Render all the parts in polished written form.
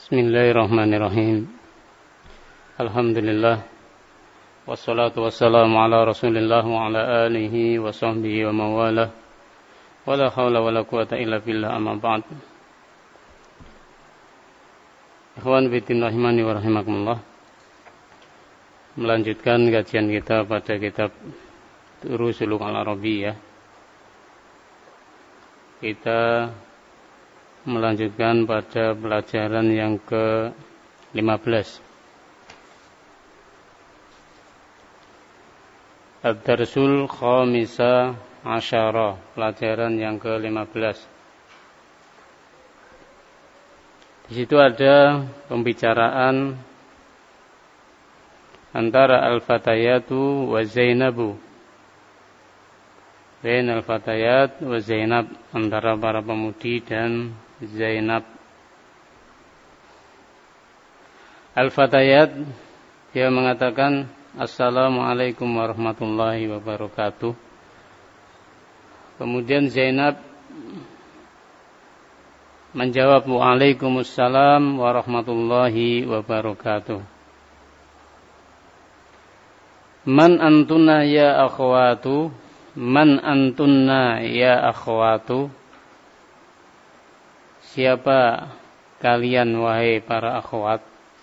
Bismillahirrahmanirrahim. Alhamdulillah. Wassalatu wassalamu ala Rasulillah wa ala alihi wa sahbihi wa mawalah. Wala hawla wala quwata illa billah, amma ba'd. Ikhwan fillah rahimani wa rahimakumullah. Melanjutkan kajian kita pada kitab Durusul Al-Arabiyyah. Kita melanjutkan pada pelajaran yang ke-15. Ad-Darsul Khamisa Asyara, pelajaran yang ke-15. Di situ ada pembicaraan antara Al-Fatayatu wa Zainabu. Bain Al-Fatayat wa Zainab, antara para pemudi dan Zainab. Al-Fatayat, dia mengatakan Assalamualaikum warahmatullahi wabarakatuh. Kemudian Zainab menjawab Waalaikumsalam warahmatullahi wabarakatuh. Man antunna ya akhwatu, man antunna ya akhwatu. Siapa kalian wahai para akhwat,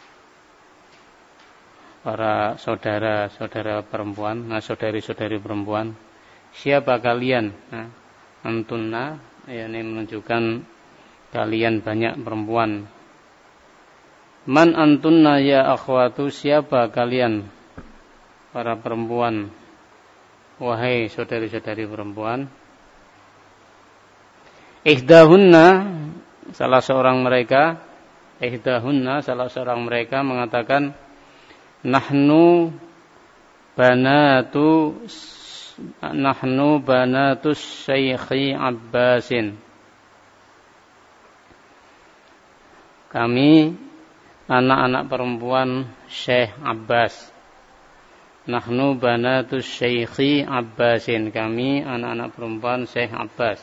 para saudara-saudara perempuan, saudari-saudari perempuan. Siapa kalian? Antunna, ini menunjukkan kalian banyak perempuan. Man antunna ya akhwatu, siapa kalian para perempuan, wahai saudari-saudari perempuan. Ihdahunna, salah seorang mereka mengatakan, Nahnu banatus Syekhi Abbasin. Kami anak-anak perempuan Syekh Abbas. Nahnu banatus Syekhi Abbasin. Kami anak-anak perempuan Syekh Abbas.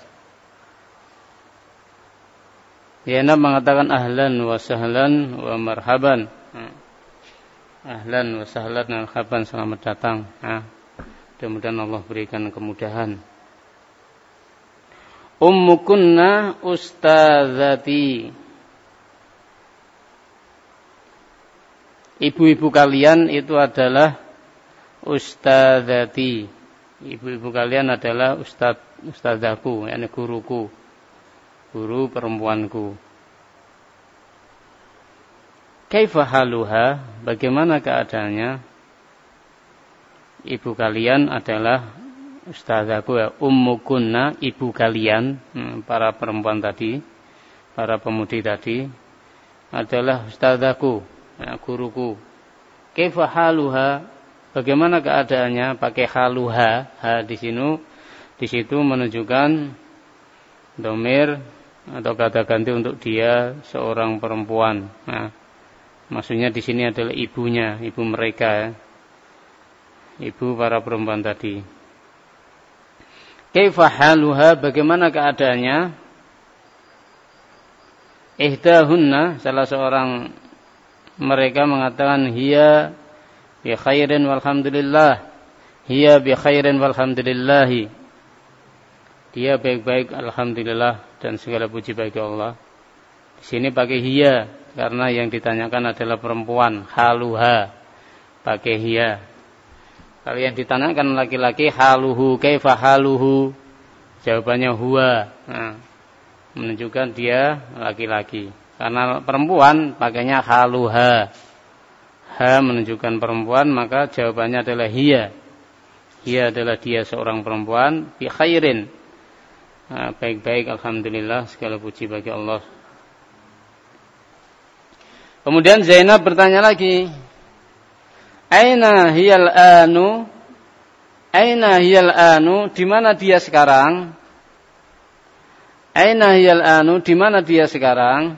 Zainab mengatakan ahlan wa sahlan wa marhaban. Ahlan wa sahlan wa marhaban, selamat datang. Mudah-mudahan Allah berikan kemudahan. Ummukunna ustadzati. Ibu-ibu kalian itu adalah ustadzati. Ibu-ibu kalian adalah ustadzaku, yakni guruku, guru perempuanku. Kaifa haluha, bagaimana keadaannya? Ibu kalian adalah ustadzaku, ya. Ummukunna, ibu kalian, para perempuan tadi, para pemudi tadi, adalah ustadzaku, ya, guruku. Kaifa haluha, bagaimana keadaannya? Pakai haluha, di situ menunjukkan domir atau kata ganti untuk dia seorang perempuan. Maksudnya di sini adalah ibunya, ibu mereka, ya. Ibu para perempuan tadi. Kaifa haluha, bagaimana keadaannya? Ihdahunna, salah seorang mereka mengatakan hiya bi khairin walhamdulillah. Hiya bi khairin walhamdulillahi. Dia baik-baik, alhamdulillah, dan segala puji bagi Allah. Di sini pakai hiya karena yang ditanyakan adalah perempuan. Haluha pakai hiya. Kalau yang ditanyakan laki-laki, haluhu, kaifa haluhu, jawabannya huwa. Menunjukkan dia laki-laki. Karena perempuan pakainya haluha. Menunjukkan perempuan, maka jawabannya adalah hiya. Hiya adalah dia seorang perempuan, bi khairin. Baik-baik, alhamdulillah, segala puji bagi Allah. Kemudian Zainab bertanya lagi, Aina hiyal anu, di mana dia sekarang? Aina hiyal anu, di mana dia sekarang?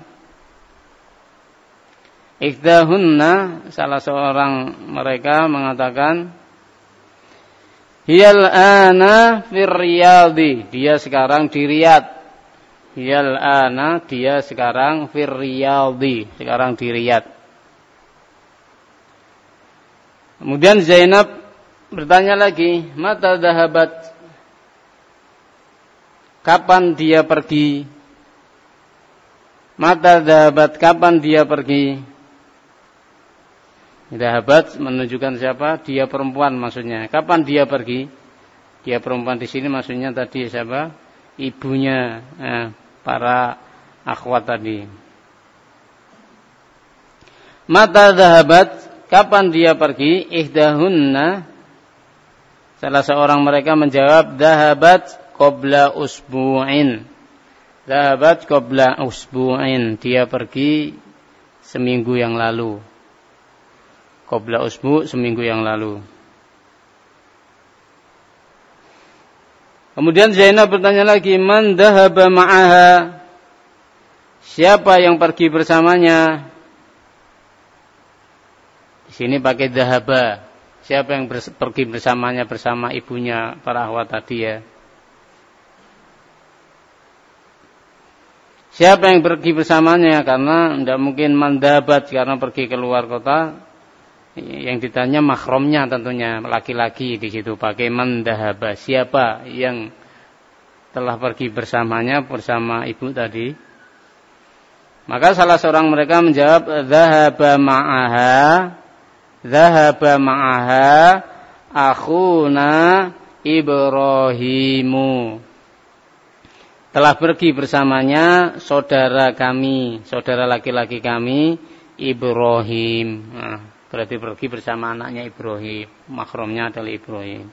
Ihdahunna, salah seorang mereka mengatakan, Hiyal ana fir Riyadhi, dia sekarang di Riyadh. Hiyal ana, dia sekarang fir Riyadhi, sekarang di Riyadh. Kemudian Zainab bertanya lagi, mata dhahabat, kapan dia pergi? Mata dhahabat, kapan dia pergi? Dhahabat menunjukkan siapa? Dia perempuan maksudnya. Kapan dia pergi? Dia perempuan di sini maksudnya tadi siapa? Ibunya para akhwat tadi. Mata dhahabat, kapan dia pergi? Ihdahunna, salah seorang mereka menjawab, dhahabat qabla usbu'in. Dhahabat qabla usbu'in, dia pergi seminggu yang lalu. Qabla usbu', seminggu yang lalu. Kemudian Zainab bertanya lagi, man dhahaba ma'aha, siapa yang pergi bersamanya? Di sini pakai dhahaba, siapa yang pergi bersamanya, bersama ibunya para akhwat tadi ya. Siapa yang pergi bersamanya? Karena tidak mungkin man dhahabat, karena pergi keluar kota. Yang ditanya mahramnya tentunya laki-laki, di situ pakai man dhahaba, siapa yang telah pergi bersamanya, bersama ibu tadi. Maka salah seorang mereka menjawab, dhahaba ma'aha akhuna Ibrahimu, telah pergi bersamanya saudara kami, saudara laki-laki kami Ibrahim. Nah, berarti pergi bersama anaknya Ibrahim, mahramnya adalah Ibrahim.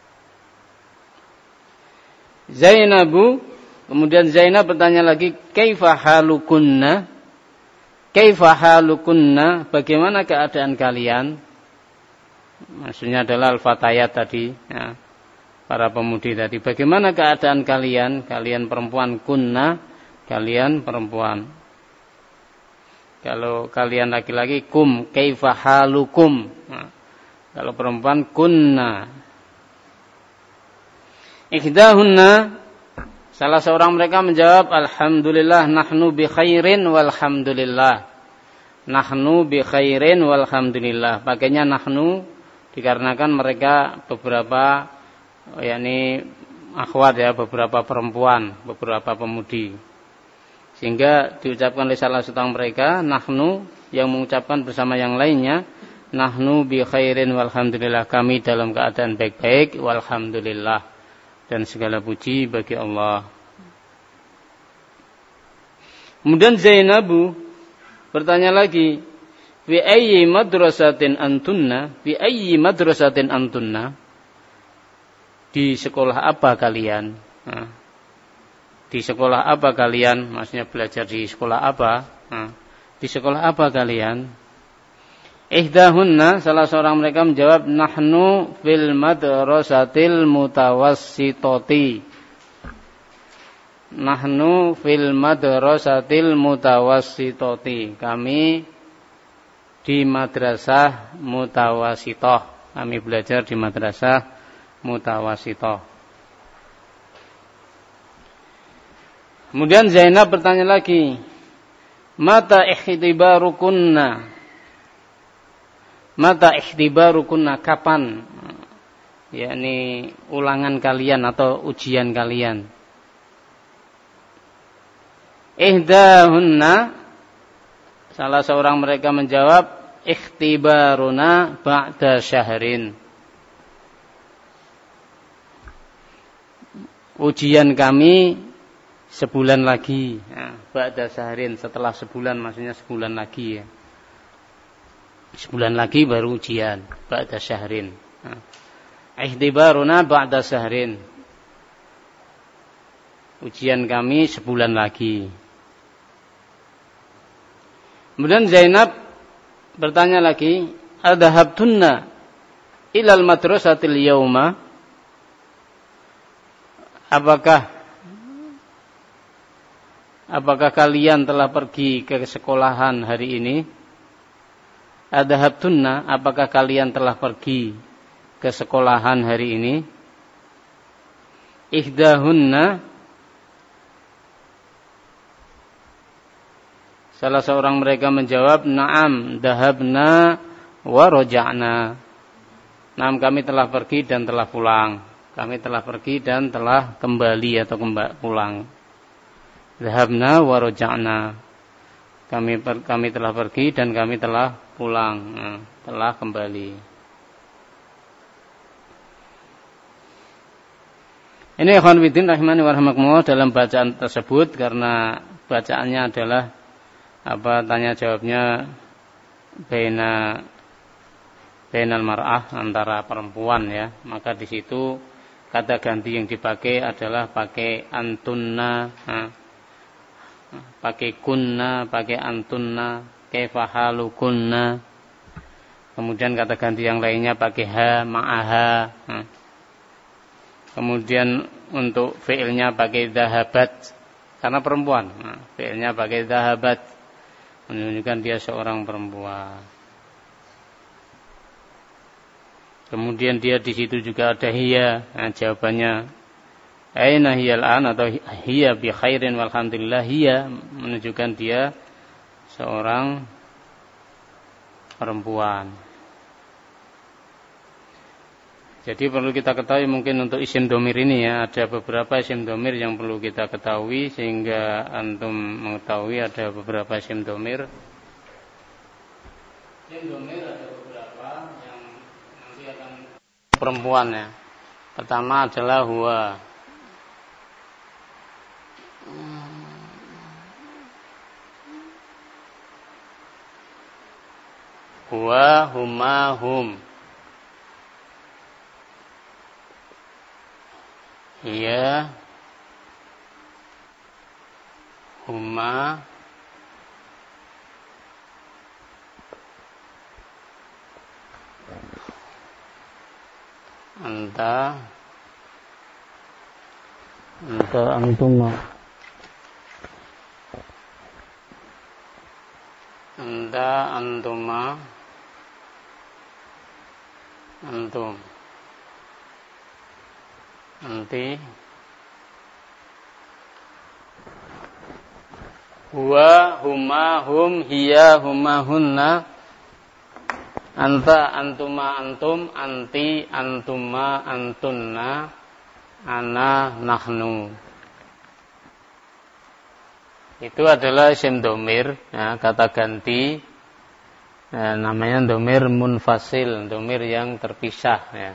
Zainabu, kemudian Zainab bertanya lagi, kaifa halukunna? Kaifa halukunna, bagaimana keadaan kalian? Maksudnya adalah al-fatayat tadi, ya, para pemudi tadi. Bagaimana keadaan kalian? Kalian perempuan, kunna, kalian perempuan. Kalau kalian laki-laki, kum, kaifa halukum. Nah, kalau perempuan, kunna. Ihdahunna, salah seorang mereka menjawab, alhamdulillah nahnu bi khairin walhamdulillah. Nahnu bi khairin walhamdulillah. Pakainya nahnu dikarenakan mereka beberapa, yakni akhwat ya, beberapa perempuan, beberapa pemudi. Sehingga diucapkan oleh salah seorang mereka, nahnu, yang mengucapkan bersama yang lainnya, nahnu bi khairin walhamdulillah, kami dalam keadaan baik-baik, walhamdulillah, dan segala puji bagi Allah. Kemudian Zainabu bertanya lagi, fi ayyi madrasatin antunna? Fi ayyi madrasatin antunna? Di sekolah apa kalian? Nah, di sekolah apa kalian? Maksudnya belajar di sekolah apa? Nah, di sekolah apa kalian? Ihdahunna, salah seorang mereka menjawab, nahnu fil madrasatil mutawassitati. Nahnu fil madrasatil mutawassitati. Kami di madrasah mutawassithah. Kami belajar di madrasah mutawassithah. Kemudian Zainab bertanya lagi, mata ikhtibarukunna? Mata ikhtibarukunna, kapan? Yakni ulangan kalian atau ujian kalian. Ihdahunna, salah seorang mereka menjawab, ikhtibaruna ba'da syahrin. Ujian kami sebulan lagi. Nah, ba'da syahrin, setelah sebulan, maksudnya sebulan lagi ya. Sebulan lagi baru ujian, ba'da syahrin. Nah, ikhtibaruna ba'da syahrin. Ujian kami sebulan lagi. Kemudian Zainab bertanya lagi, adhabtunna ilal madrasatil yauma? Apakah kalian telah pergi ke sekolahan hari ini? Adhabtunna, apakah kalian telah pergi ke sekolahan hari ini? Ihdahunna, Salah seorang mereka menjawab, "Na'am, dhahabna wa raja'na." Naam, kami telah pergi dan telah pulang. Kami telah pergi dan telah kembali atau pulang. Dhahabna wa raja'na. Kami telah pergi dan kami telah pulang, telah kembali. Ini ikhwan fillah rahimani wa rahimakumullah, dalam bacaan tersebut, karena bacaannya adalah tanya jawabnya bainal mar'ah, antara perempuan ya, maka di situ kata ganti yang dipakai adalah pakai antunna, pakai kunna, pakai antunna, kaifa halukunna. Kemudian kata ganti yang lainnya pakai ha, ma'aha. Kemudian untuk fi'ilnya pakai dhahabat, karena perempuan. Fi'ilnya pakai dhahabat, menunjukkan dia seorang perempuan. Kemudian dia di situ juga ada hiya. Jawabannya aina hiyal an, atau hiya bi khairin walhamdulillah. Hiya menunjukkan dia seorang perempuan. Jadi perlu kita ketahui, mungkin untuk isim domir ini ya, ada beberapa isim domir yang perlu kita ketahui, sehingga antum mengetahui ada beberapa isim domir. Isim domir ada beberapa yang nanti akan perempuan ya. Pertama adalah huwa. Huwa, huma, hum. Hiya, huma, anta, antuma, anta, antuma, antum, anti, huwa, huma, hum, hiya, huma, hunna, anta, antuma, antum, anti, antuma, antunna, ana, nahnu. Itu adalah isim domir, ya, kata ganti, ya, namanya domir munfasil, domir yang terpisah ya.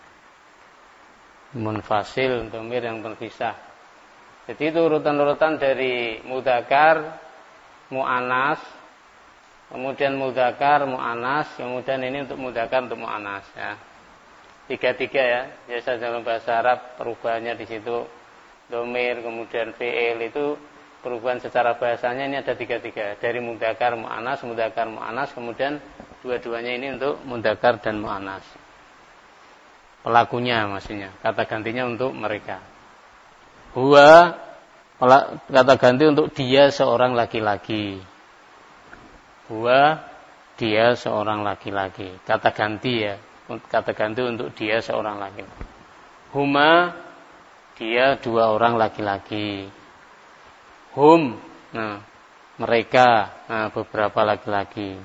Munfasil, domir yang terpisah. Jadi itu urutan-urutan dari mudzakkar, mu'annas, kemudian mudzakkar, mu'annas, kemudian ini untuk mudzakkar, untuk mu'annas ya. Tiga-tiga ya. Biasa dalam bahasa Arab perubahannya di situ domir, kemudian fi'il, itu perubahan secara bahasanya ini ada tiga-tiga. Dari mudzakkar, mu'annas, mudzakkar, mu'annas, kemudian dua-duanya ini untuk mudzakkar dan mu'annas. Pelakunya maksudnya, kata gantinya untuk mereka. Huwa, kata ganti untuk dia seorang laki-laki. Huwa, dia seorang laki-laki. Kata ganti ya, kata ganti untuk dia seorang laki-laki. Huma, dia dua orang laki-laki. Hum, nah, mereka, nah, beberapa laki-laki.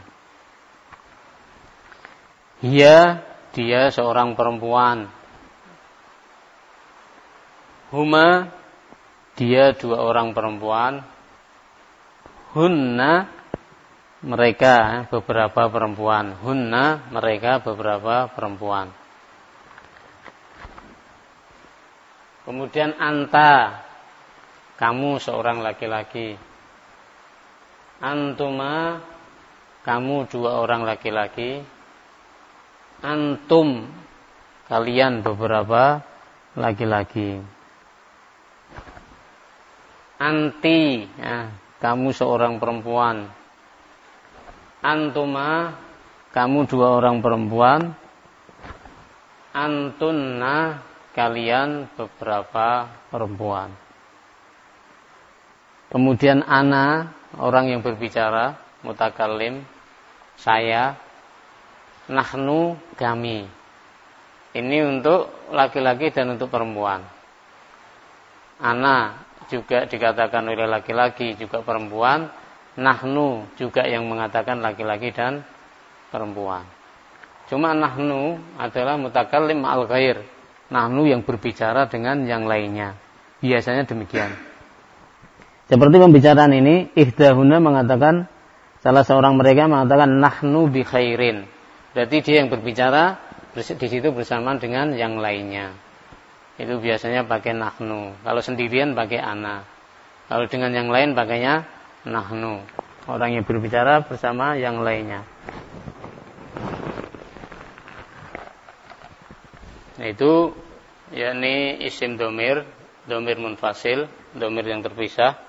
Hiya, dia seorang perempuan. Huma, dia dua orang perempuan. Hunna, mereka beberapa perempuan. Hunna, mereka beberapa perempuan. Kemudian anta, kamu seorang laki-laki. Antuma, kamu dua orang laki-laki. Antum, kalian beberapa laki-laki. Anti, ya, kamu seorang perempuan. Antuma, kamu dua orang perempuan. Antunna, kalian beberapa perempuan. Kemudian ana, orang yang berbicara, mutakallim, saya. Nahnu, kami. Ini untuk laki-laki dan untuk perempuan. Ana juga dikatakan oleh laki-laki, juga perempuan. nahnu juga yang mengatakan laki-laki dan perempuan. Cuma nahnu adalah mutakallim ma'al ghair. Nahnu yang berbicara dengan yang lainnya. Biasanya demikian. Seperti pembicaraan ini, ihdahuna mengatakan, salah seorang mereka mengatakan nahnu bi khairin. Berarti dia yang berbicara di situ bersamaan dengan yang lainnya. Itu biasanya pakai nahnu. Kalau sendirian pakai ana. Kalau dengan yang lain pakainya nahnu. Orang yang berbicara bersama yang lainnya. Nah itu yakni isim domir munfasil, domir yang terpisah.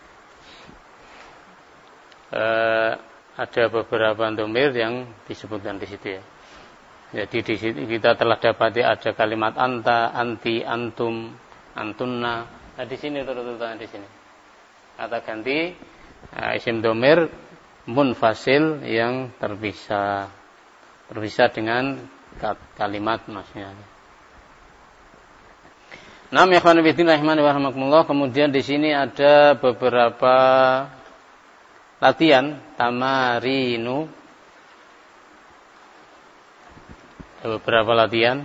Ada beberapa domir yang disebutkan di situ ya. Jadi di situ kita telah dapati ada kalimat anta, anti, antum, antunna. Nah di sini turut-turutan di sini. Kata ganti isim domir munfasil yang terpisah dengan kalimat maksudnya. Nam ya ikhwan fillah rahimakumullah. Kemudian di sini ada beberapa latihan tamarinu. Ada beberapa latihan.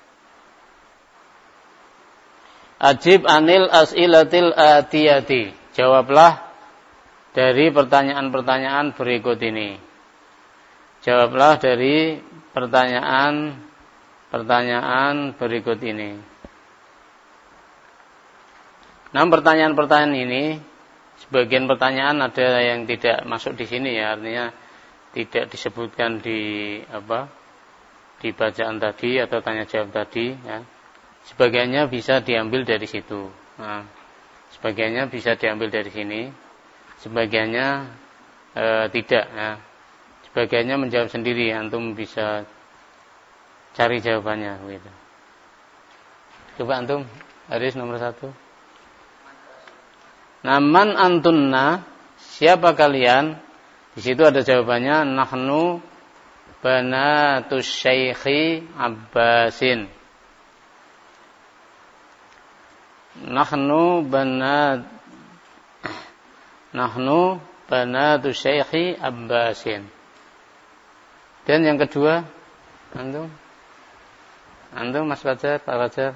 Ajib anil as'ilatil atiyati. Jawablah dari pertanyaan-pertanyaan berikut ini. Jawablah dari pertanyaan berikut ini. Nah, pertanyaan-pertanyaan ini, sebagian pertanyaan ada yang tidak masuk di sini ya, artinya tidak disebutkan di bacaan tadi atau tanya jawab tadi ya. Sebagiannya bisa diambil dari situ. Nah, sebagiannya bisa diambil dari sini. Sebagiannya tidak ya. Sebagiannya menjawab sendiri, antum bisa cari jawabannya gitu. Coba antum, hadis nomor 1. Naman antunna, siapa kalian? Di situ ada jawabannya, nahnu banatus syaikhi Abbasin. Nahnu banatus syaikhi Abbasin. Dan yang kedua, antum Mas Fajar, Pak Fajar.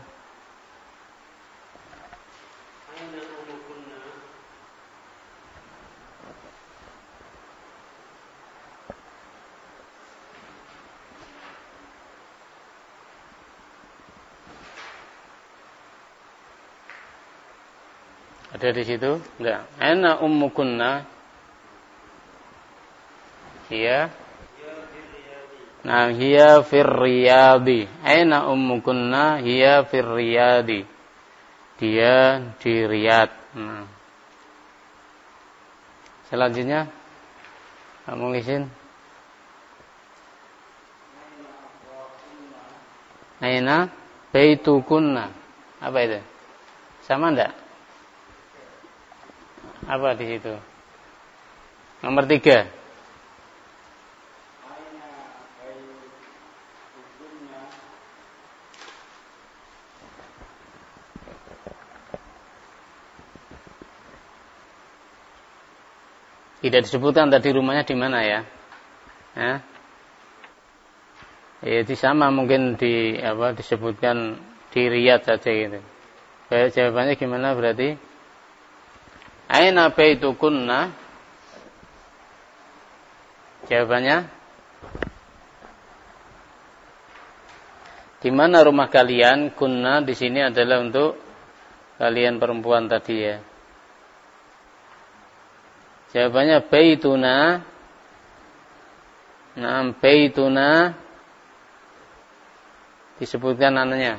Ada di situ? Enggak. Ana ummukunna. Iya. Nah, hiya fir riyadi. Aina ummukunna? Hiya fir riyadi. Dia di Riyadh. Nah. Selanjutnya, kamu izin. Aina baitukunna. Apa itu? Sama enggak? Apa di situ? Nomor 3. Tidak disebutkan tadi rumahnya di mana ya? Itu sama mungkin disebutkan di Riyadh saja gitu. Jawabannya gimana berarti? Aina baitukunna? Jawabannya di mana rumah kalian? Kunna di sini adalah untuk kalian perempuan tadi ya. Jawabannya baituna. Nah, baituna disebutkan ananya.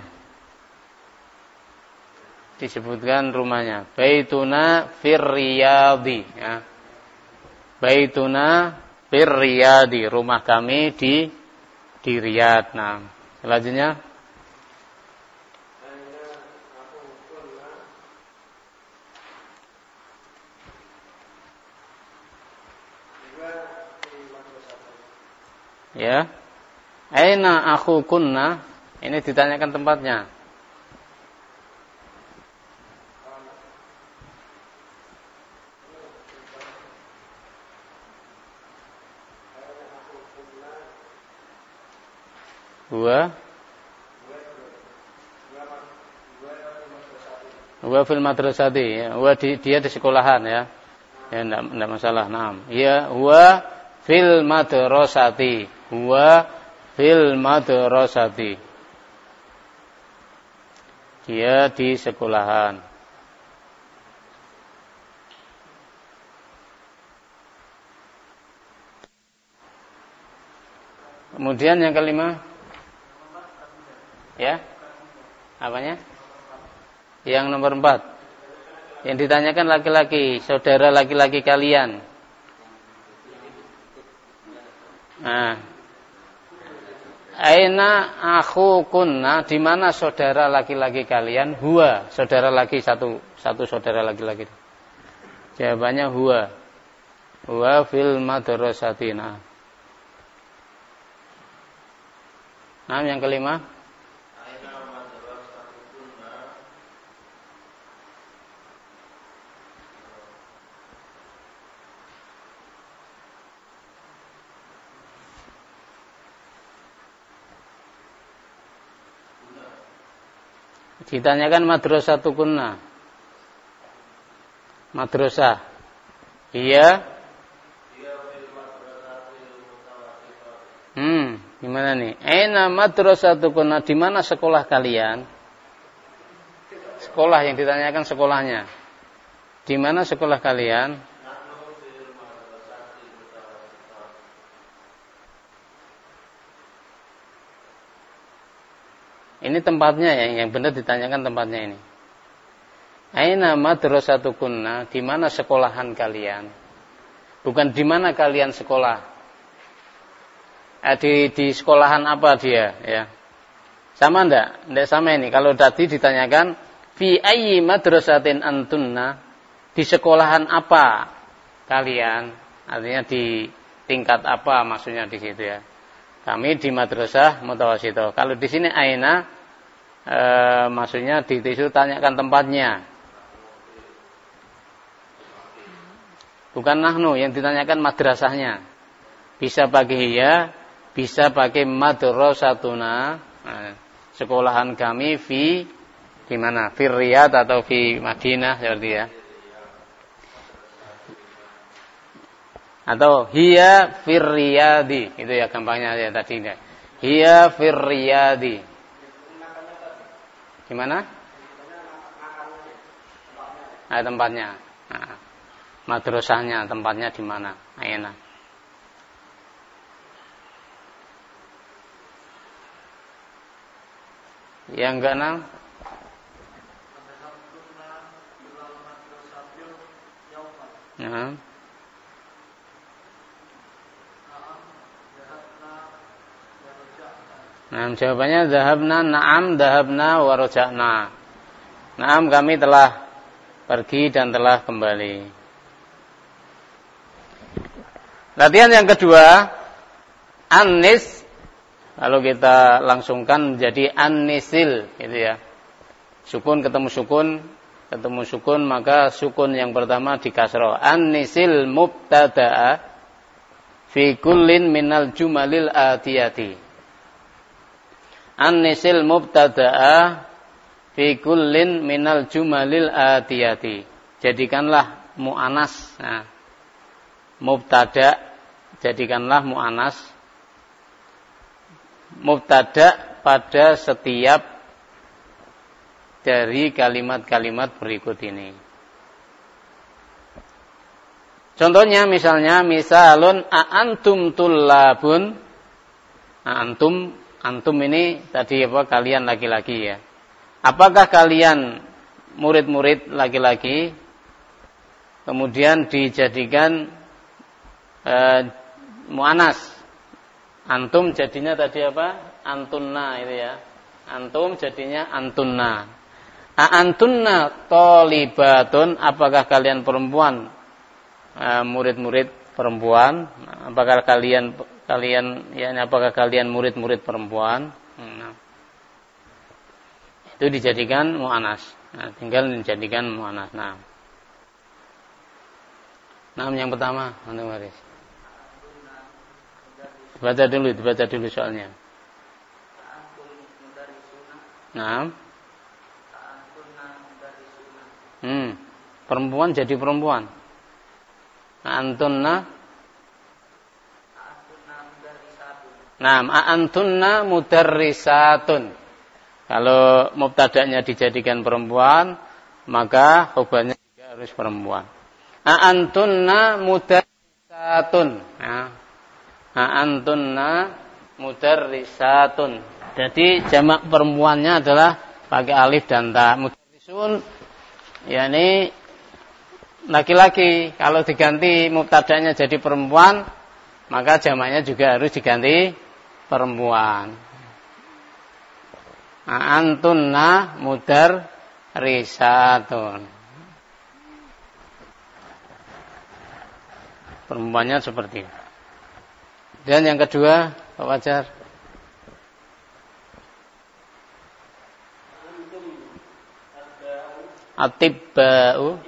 Disebutkan rumahnya. Baituna fir riyadi ya. Baituna fir riyadi, rumah kami di Riyadh. Nah, selanjutnya ya. Aina akhukunna? Ini ditanyakan tempatnya. Huwa fil madrasati, ya. Dia di sekolahan, ya. Ya, enggak masalah. Naam. Ya, huwa fil madrasati. Huwa fil madrasati. Dia di sekolahan. Kemudian yang kelima, ya, apanya? Yang nomor 4. Yang ditanyakan laki-laki, saudara laki-laki kalian. Nah, aina akhukunna, di mana saudara laki-laki kalian? Huwa, saudara laki satu saudara laki-laki. Jawabannya huwa. Huwa fil madrasatina. Nah, yang kelima. Ditanyakan madrasatukunna. Madrasah. Iya. Gimana nih? Aina madrasatukunna, di mana sekolah kalian? Sekolah yang ditanyakan sekolahnya. Di mana sekolah kalian? Ini tempatnya, yang benar ditanyakan tempatnya ini. Aina madrasatukunna, di mana sekolahan kalian? Bukan di mana kalian sekolah. Di sekolahan apa dia, ya? Sama enggak? Enggak sama ini. Kalau tadi ditanyakan fi ayyi madrasatin antunna, di sekolahan apa kalian? Artinya di tingkat apa maksudnya di situ, ya. Kami di madrasah mutawasithah. Kalau di sini aina maksudnya di tisu tanyakan tempatnya. Bukan nahnu, yang ditanyakan madrasahnya. Bisa pakai hiya, bisa pakai madrasatuna. Nah, sekolahan kami di mana? Fi Riyadh atau fi Madinah seperti, ya. Atau hiya fir riyadi, itu ya gampangnya ya tadi. Hiya fir riyadi. Gimana? Nah, tempatnya. Nah, madrasahnya tempatnya di mana? Aina. Yang keenam. Nah. Nah, jawabannya dhahabna, na'am, dhahabna wa raja'na. Na'am, kami telah pergi dan telah kembali. Latihan yang kedua, an-nis. Kalau kita langsungkan menjadi an-nisil, gitu ya. Sukun ketemu sukun, maka sukun yang pertama dikasroh. An-nisil mubtada'a fi kullin minal jumalil atiyati. An-nisil mubtada'a fi kullin minal jumalil atiyati. Jadikanlah mu'anas. Nah, mubtada, jadikanlah mu'anas. Mubtada pada setiap dari kalimat-kalimat berikut ini. Contohnya misalnya, misalun a'antum tullabun. Antum ini tadi apa? Kalian laki-laki, ya. Apakah kalian murid-murid laki-laki? Kemudian dijadikan mu'anas. Antum jadinya tadi apa? Antunna, itu ya. Antum jadinya antunna. Antunna tholibatun, apakah kalian perempuan? Murid-murid perempuan. Apakah kalian apakah kalian murid-murid perempuan? Nah, itu dijadikan mu'anas. Nah, tinggal dijadikan mu'anas. Nah, yang pertama, antum baris. Dibaca dulu soalnya. Nah. Perempuan jadi perempuan. Antunna. Naam, antunna mudarrisatun. Kalau mubtada'nya dijadikan perempuan, maka khobarnya juga harus perempuan. Antunna mudarrisatun. Antunna mudarrisatun. Jadi jamak perempuannya adalah pakai alif dan ta. Mudarrisun yakni laki-laki. Kalau diganti mubtada'nya jadi perempuan, maka jamaknya juga harus diganti perempuan. Antunna mudarrisatun. Perempuannya seperti itu. Dan yang kedua, Pak Fajar. Atibba'u.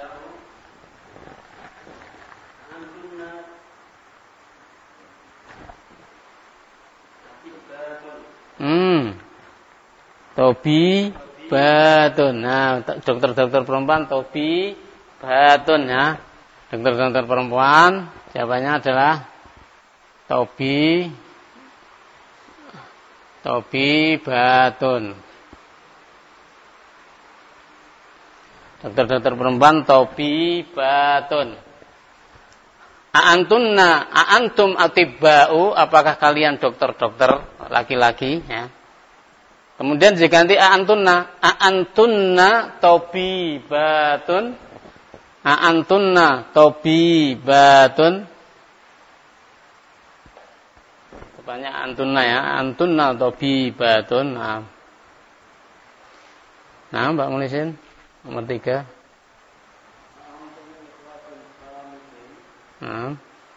Tobi batun. Nah, dokter-dokter perempuan tobi batun ya. Dokter-dokter perempuan jawabannya adalah tobi batun. Dokter-dokter perempuan tobi batun. Antum atibba'u, apakah kalian dokter-dokter laki-laki ya. Kemudian diganti antunna tabibatun. Antunna tabibatun. Banyak antunna ya, antunna tabibatun. Nah, Mbak Mulisin nomor 3. Nah.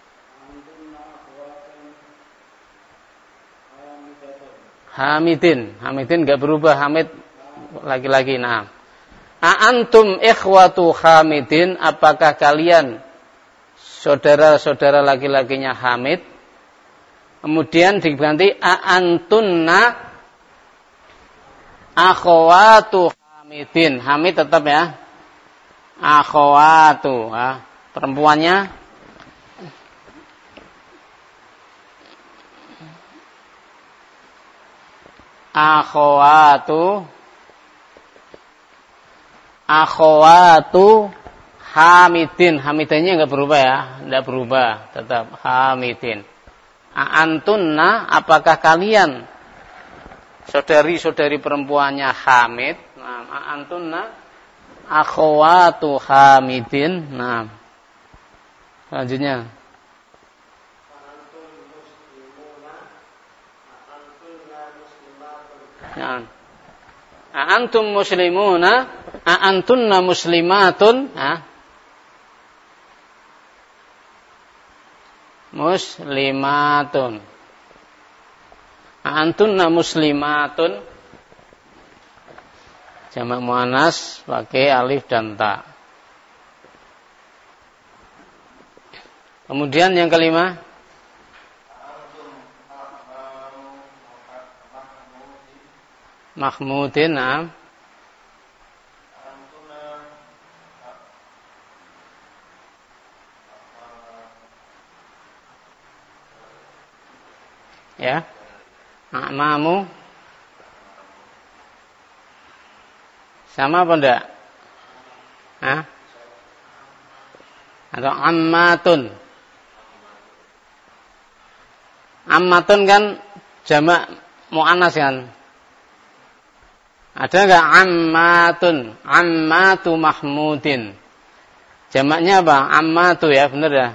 Hamidin enggak berubah, Hamid laki-laki. Nah. Antum ikhwatu Hamidin, apakah kalian saudara-saudara laki-lakinya Hamid? Kemudian diganti antunna akhwatu Hamidin. Hamid tetap ya. Akhwatu, perempuannya akhwatu Hamidin. Hamidinnya enggak berubah ya, enggak berubah, tetap Hamidin. Antunna, apakah kalian saudari-saudari perempuannya Hamid? Nah, antunna akhwatu Hamidin. Nah, selanjutnya antum muslimuna, antunna muslimatun, muslimatun. Antunna muslimatun, jamak muannas pakai alif dan ta. Kemudian yang kelima, Mahmudin. Ya. A'mamu sama apa enggak? Atau ammatun? Ammatun kan jamak muannas kan? Ada enggak ammatun? Ammatu Mahmudin. Jamaknya apa? Ammatu ya, benar ya?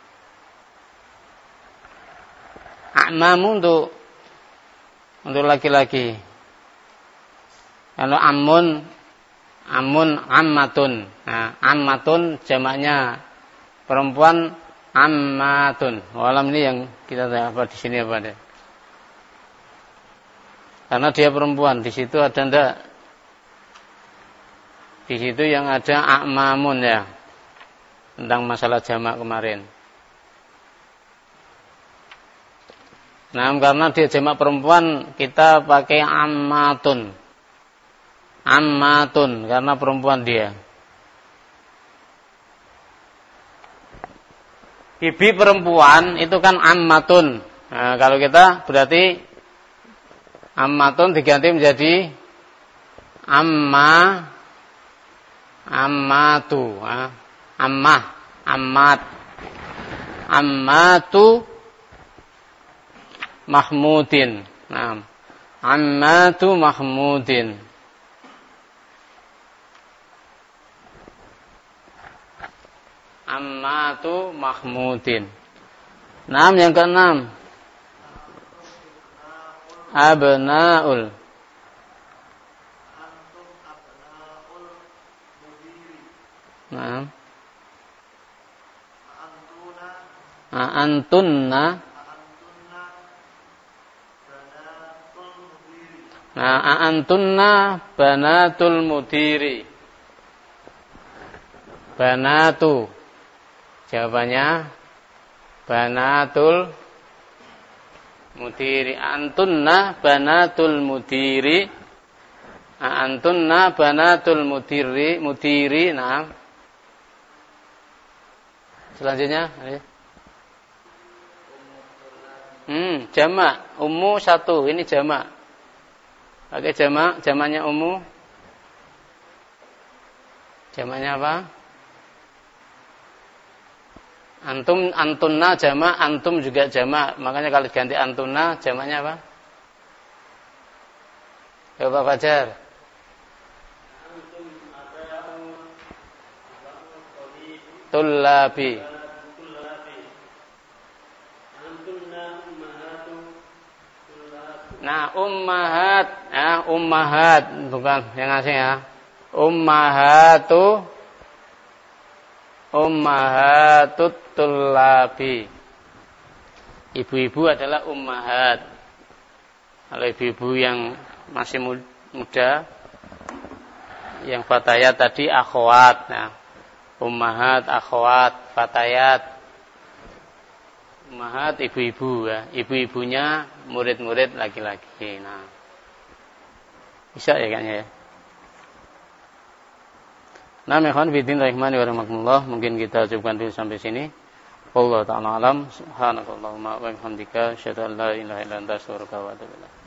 A'mamu untuk laki-laki. Kalau ammun ammatun. Nah, ammatun jamaknya perempuan ammatun. Walam ini yang kita dapat di sini apa deh? Karena dia perempuan, di situ ada ndak? Di situ yang ada a'mamun ya. Tentang masalah jamak kemarin. Nah, karena dia jamak perempuan, kita pakai ammatun. Ammatun, karena perempuan dia. Bibi perempuan itu kan ammatun. Nah, kalau kita berarti ammatun diganti menjadi ammatu, ammat, ammatu Mahmudin. Nah, ammatu Mahmudin. Ammatu Mahmudin. Nah, yang keenam. Abnaul. Nah. Antunna. Nah, antunna banatul mudiri. Banatu. Jawabannya banatul mudiri. Antunna banatul mudiri. Antunna banatul mudiri. Nah. Selanjutnya, jamak. Ummu satu, ini jamak. Pakai jamak, jamaknya ummu. Jamaknya apa? Antum, antunna jamak, antum juga jamak. Makanya kalau ganti antunna, jamaknya apa? Ya Pak Fajar. Tullabi. Nah, ummahat, ya, ummahat bukan yang asing ya. Ummahatut tullabi. Ibu-ibu adalah ummahat. Kalau ibu-ibu yang masih muda, yang fatayat tadi akhwat. Nah, ummahat, akhwat, fatayat. Ummahat ibu-ibu ya. Ibu-ibunya murid-murid laki-laki. Nah. Bisa ya kayaknya ya. Nah, ikhwan fillah rahimani wa rahimakumullah, mungkin kita cukupkan dulu sampai sini. Wallahu ta'ala alam. Subhanakallahumma wa bihamdika asyhadu an la ilaha illa anta astaghfiruka wa atubu ilaik.